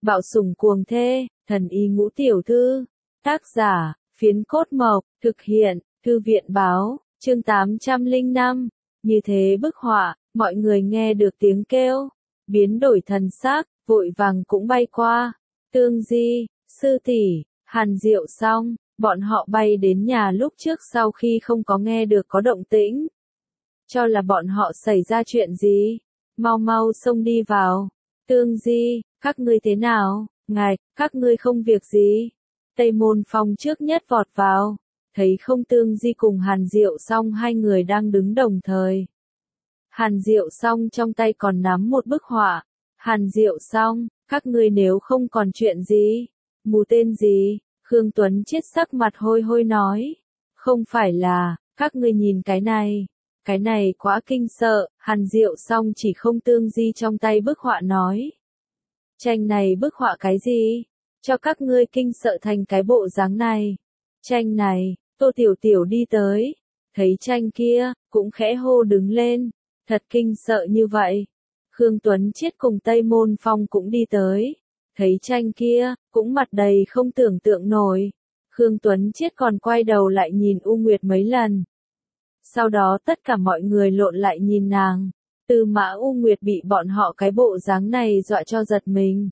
Bạo sủng cuồng thê, thần y ngũ tiểu thư. Tác giả, Phiến Cốt Mộc, thực hiện, Thư viện báo, chương 805. Như thế bức họa, mọi người nghe được tiếng kêu, biến đổi thần sắc, vội vàng cũng bay qua. Tương Di, sư tỷ, Hàn Diệu xong, bọn họ bay đến nhà lúc trước sau khi không có nghe được có động tĩnh. Cho là bọn họ xảy ra chuyện gì? Mau mau xông đi vào. Tương Di, các ngươi thế nào? Ngài, các ngươi không việc gì? Tây Môn Phong trước nhất vọt vào, thấy không Tương Di cùng Hàn Diệu xong hai người đang đứng đồng thời. Hàn Diệu xong trong tay còn nắm một bức họa. Hàn Diệu xong, các ngươi nếu không còn chuyện gì, mù tên gì? Khương Tuấn chết sắc mặt hôi hôi nói. Không phải là, các ngươi nhìn cái này quá kinh sợ. Hàn Diệu xong chỉ không Tương Di trong tay bức họa nói. Tranh này bức họa cái gì? Cho các ngươi kinh sợ thành cái bộ dáng này. Tranh này, Tô Tiểu Tiểu đi tới, thấy tranh kia, cũng khẽ hô đứng lên, thật kinh sợ như vậy. Khương Tuấn Chiết cùng Tây Môn Phong cũng đi tới, thấy tranh kia, cũng mặt đầy không tưởng tượng nổi. Khương Tuấn Chiết còn quay đầu lại nhìn U Nguyệt mấy lần. Sau đó tất cả mọi người lộn lại nhìn nàng. Tư Mã U Nguyệt bị bọn họ cái bộ dáng này dọa cho giật mình.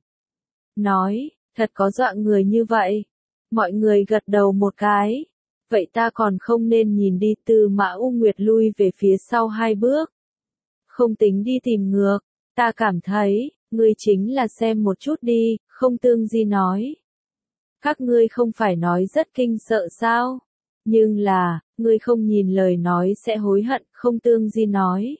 Nói, thật có dọa người như vậy. Mọi người gật đầu một cái. Vậy ta còn không nên nhìn đi. Tư Mã U Nguyệt lui về phía sau 2 bước. Không tính đi tìm ngược. Ta cảm thấy, ngươi chính là xem một chút đi, không Tương Di nói. Các ngươi không phải nói rất kinh sợ sao? Nhưng là, ngươi không nhìn lời nói sẽ hối hận, không Tương Di nói.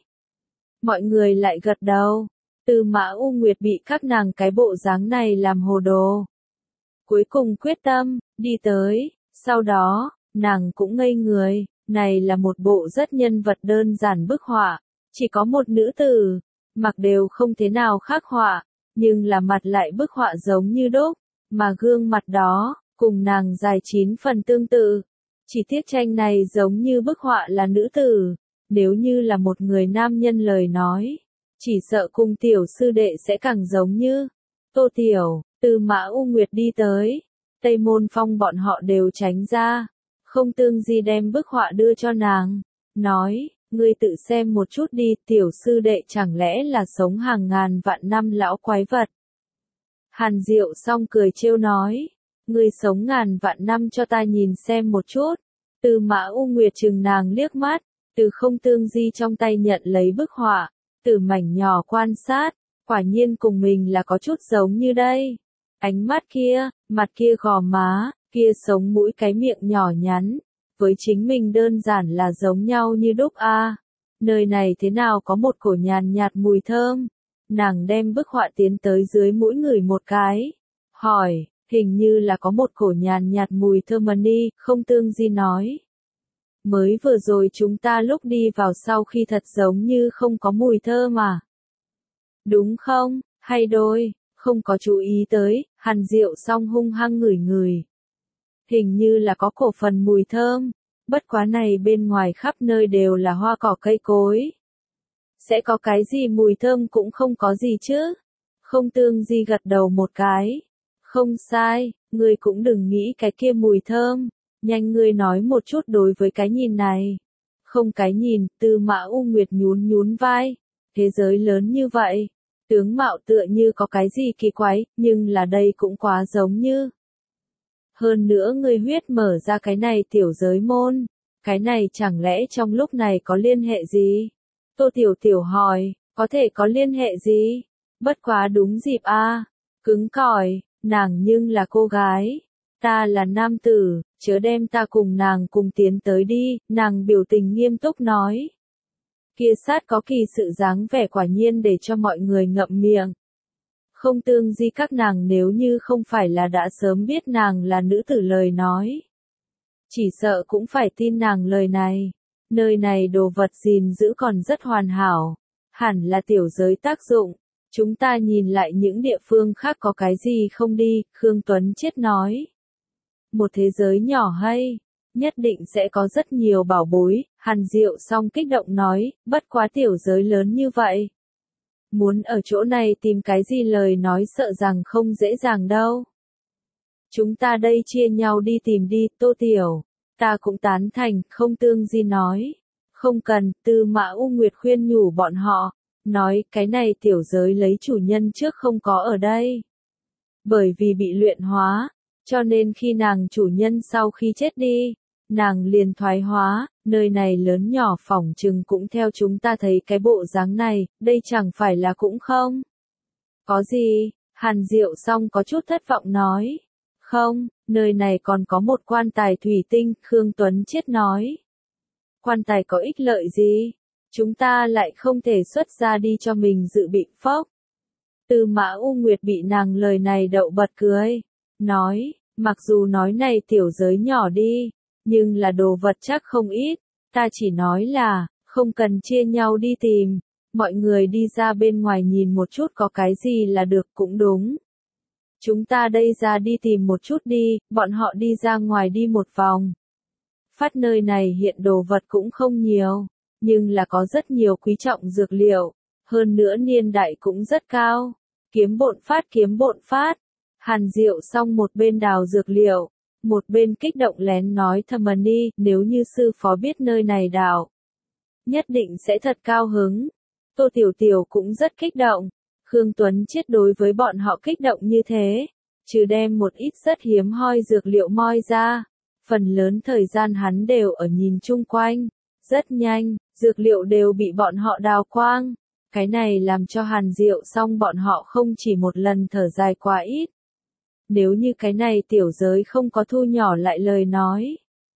Mọi người lại gật đầu. Tư Mã U Nguyệt bị các nàng cái bộ dáng này làm hồ đồ. Cuối cùng quyết tâm, đi tới, sau đó, nàng cũng ngây người, này là một bộ rất nhân vật đơn giản bức họa, chỉ có một nữ tử, mặc đều không thế nào khác họa, nhưng là mặt lại bức họa giống như đúc, mà gương mặt đó, cùng nàng dài 9 phần tương tự. Chỉ tiếc tranh này giống như bức họa là nữ tử, nếu như là một người nam nhân lời nói, chỉ sợ cùng tiểu sư đệ sẽ càng giống như Tô Tiểu. Tư Mã U Nguyệt đi tới, Tây Môn Phong bọn họ đều tránh ra, không Tương Di đem bức họa đưa cho nàng, nói, ngươi tự xem một chút đi, tiểu sư đệ chẳng lẽ là sống hàng ngàn vạn năm lão quái vật. Hàn Diệu xong cười trêu nói, ngươi sống ngàn vạn năm cho ta nhìn xem một chút. Tư Mã U Nguyệt chừng nàng liếc mắt, từ không Tương Di trong tay nhận lấy bức họa, từ mảnh nhỏ quan sát, quả nhiên cùng mình là có chút giống như đây. Ánh mắt kia, mặt kia gò má, kia sống mũi cái miệng nhỏ nhắn, với chính mình đơn giản là giống nhau như đúc a. Nơi này thế nào có một cổ nhàn nhạt mùi thơm. Nàng đem bức họa tiến tới dưới mũi người một cái, hỏi, hình như là có một cổ nhàn nhạt mùi thơm đi, không Tương Di nói. Mới vừa rồi chúng ta lúc đi vào sau khi thật giống như không có mùi thơm mà. Đúng không, hay đôi, không có chú ý tới, Hàn Diệu xong hung hăng ngửi ngửi. Hình như là có cổ phần mùi thơm, bất quá này bên ngoài khắp nơi đều là hoa cỏ cây cối. Sẽ có cái gì mùi thơm cũng không có gì chứ. Không Tương Di gật đầu một cái. Không sai, ngươi cũng đừng nghĩ cái kia mùi thơm. Nhanh ngươi nói một chút đối với cái nhìn này. Không cái nhìn, Tư Mã U Nguyệt nhún nhún vai. Thế giới lớn như vậy, tướng mạo tựa như có cái gì kỳ quái, nhưng là đây cũng quá giống như. Hơn nữa ngươi huyết mở ra cái này tiểu giới môn. Cái này chẳng lẽ trong lúc này có liên hệ gì? Tô Tiểu Tiểu hỏi, có thể có liên hệ gì? Bất quá đúng dịp a. Cứng cỏi, nàng nhưng là cô gái. Ta là nam tử, chớ đem ta cùng nàng cùng tiến tới đi, nàng biểu tình nghiêm túc nói. Kia sát có kỳ sự dáng vẻ quả nhiên để cho mọi người ngậm miệng. Không Tương Di các nàng nếu như không phải là đã sớm biết nàng là nữ tử lời nói. Chỉ sợ cũng phải tin nàng lời này. Nơi này đồ vật gìn giữ còn rất hoàn hảo. Hẳn là tiểu giới tác dụng. Chúng ta nhìn lại những địa phương khác có cái gì không đi, Khương Tuấn Chiết nói. Một thế giới nhỏ hay, nhất định sẽ có rất nhiều bảo bối, Hàn Diệu xong kích động nói, bất quá tiểu giới lớn như vậy. Muốn ở chỗ này tìm cái gì lời nói sợ rằng không dễ dàng đâu. Chúng ta đây chia nhau đi tìm đi, Tô Tiểu. Ta cũng tán thành, không Tương Di nói. Không cần, Tư Mã U Nguyệt khuyên nhủ bọn họ. Nói, cái này tiểu giới lấy chủ nhân trước không có ở đây. Bởi vì bị luyện hóa, cho nên khi nàng chủ nhân sau khi chết đi, nàng liền thoái hóa, nơi này lớn nhỏ phỏng chừng cũng theo chúng ta thấy cái bộ dáng này, đây chẳng phải là cũng không. Có gì, Hàn Diệu Song có chút thất vọng nói. Không, nơi này còn có một quan tài thủy tinh, Khương Tuấn Chiết nói. Quan tài có ích lợi gì? Chúng ta lại không thể xuất ra đi cho mình dự bị phốc. Tư Mã U Nguyệt bị nàng lời này đậu bật cười. Nói, mặc dù nói này tiểu giới nhỏ đi, nhưng là đồ vật chắc không ít. Ta chỉ nói là, không cần chia nhau đi tìm. Mọi người đi ra bên ngoài nhìn một chút có cái gì là được cũng đúng. Chúng ta đây ra đi tìm một chút đi, bọn họ đi ra ngoài đi một vòng. Phát nơi này hiện đồ vật cũng không nhiều, nhưng là có rất nhiều quý trọng dược liệu, hơn nữa niên đại cũng rất cao. Kiếm bộn phát. Hàn Diệu Song một bên đào dược liệu, một bên kích động lén nói thầm ni, nếu như sư phó biết nơi này đào, nhất định sẽ thật cao hứng. Tô Tiểu Tiểu cũng rất kích động. Khương Tuấn Chiết đối với bọn họ kích động như thế, trừ đem một ít rất hiếm hoi dược liệu moi ra, phần lớn thời gian hắn đều ở nhìn chung quanh. Rất nhanh, dược liệu đều bị bọn họ đào quang. Cái này làm cho Hàn Diệu Song bọn họ không chỉ một lần thở dài quá ít. Nếu như cái này tiểu giới không có thu nhỏ lại lời nói,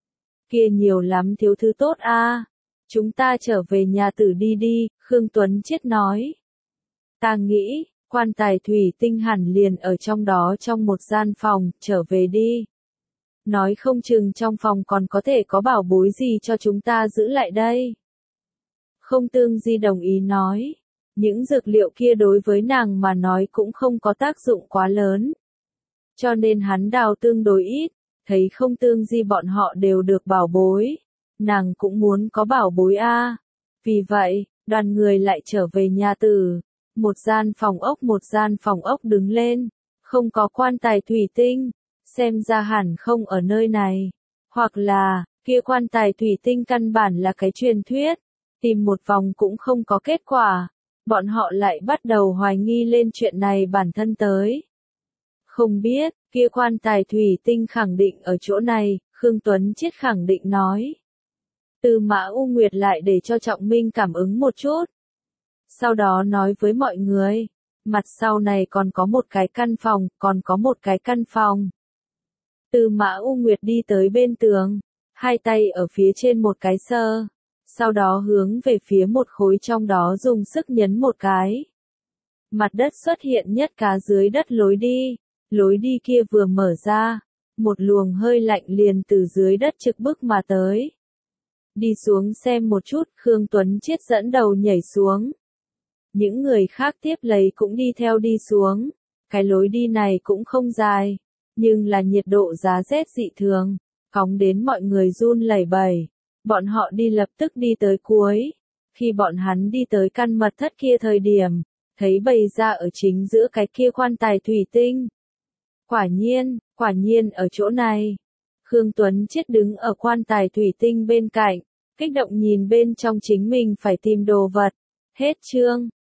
kia nhiều lắm thiếu thứ tốt a. Chúng ta trở về nhà tử đi đi, Khương Tuấn Chiết nói. Ta nghĩ, quan tài thủy tinh hẳn liền ở trong đó trong một gian phòng, trở về đi. Nói không chừng trong phòng còn có thể có bảo bối gì cho chúng ta giữ lại đây. Không Tương Di đồng ý nói. Những dược liệu kia đối với nàng mà nói cũng không có tác dụng quá lớn. Cho nên hắn đào tương đối ít, thấy Không Tương Di bọn họ đều được bảo bối. Nàng cũng muốn có bảo bối a. Vì vậy, đoàn người lại trở về nhà tử. Một gian phòng ốc đứng lên. Không có quan tài thủy tinh. Xem ra hẳn không ở nơi này. Hoặc là, kia quan tài thủy tinh căn bản là cái truyền thuyết. Tìm một vòng cũng không có kết quả. Bọn họ lại bắt đầu hoài nghi lên chuyện này bản thân tới. Không biết, kia quan tài thủy tinh khẳng định ở chỗ này, Khương Tuấn Chiết khẳng định nói. Tư Mã U Nguyệt lại để cho Trọng Minh cảm ứng một chút. Sau đó nói với mọi người, mặt sau này còn có một cái căn phòng. Tư Mã U Nguyệt đi tới bên tường, hai tay ở phía trên một cái sơ. Sau đó hướng về phía một khối trong đó dùng sức nhấn một cái. Mặt đất xuất hiện nhất cá dưới đất lối đi kia vừa mở ra, một luồng hơi lạnh liền từ dưới đất trực bức mà tới. Đi xuống xem một chút, Khương Tuấn Chiết dẫn đầu nhảy xuống. Những người khác tiếp lấy cũng đi theo đi xuống. Cái lối đi này cũng không dài, nhưng là nhiệt độ giá rét dị thường, cóng đến mọi người run lẩy bẩy. Bọn họ đi lập tức đi tới cuối. Khi bọn hắn đi tới căn mật thất kia thời điểm, thấy bày ra ở chính giữa cái kia quan tài thủy tinh. Quả nhiên ở chỗ này. Khương Tuấn Chiết đứng ở quan tài thủy tinh bên cạnh, kích động nhìn bên trong chính mình phải tìm đồ vật. Hết chương.